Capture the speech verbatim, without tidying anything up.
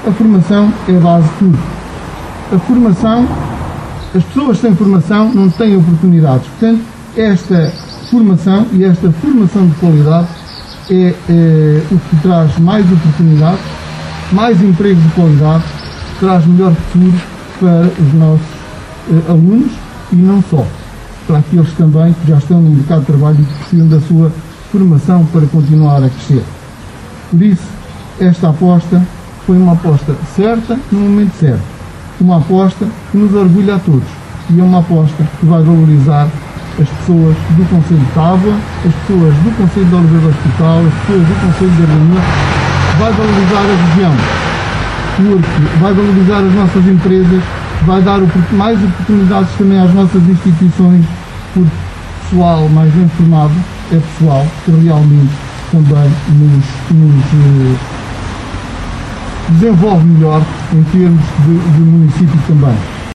a formação é a base de tudo. A formação, as pessoas sem formação não têm oportunidades. Portanto, esta formação e esta formação de qualidade é, é o que traz mais oportunidades, mais emprego de qualidade, traz melhor futuro para os nossos eh, alunos e não só, para aqueles também que já estão no mercado de trabalho e que precisam da sua formação para continuar a crescer. Por isso, esta aposta foi uma aposta certa no momento certo, uma aposta que nos orgulha a todos e é uma aposta que vai valorizar as pessoas do Concelho de Tábua, as pessoas do Concelho de Oliveira do Hospital, as pessoas do Concelho de Argamil, vai valorizar a região, porque vai valorizar as nossas empresas, vai dar mais oportunidades também às nossas instituições, porque pessoal mais bem formado é pessoal que realmente também nos, nos eh, desenvolve melhor em termos de, de município também.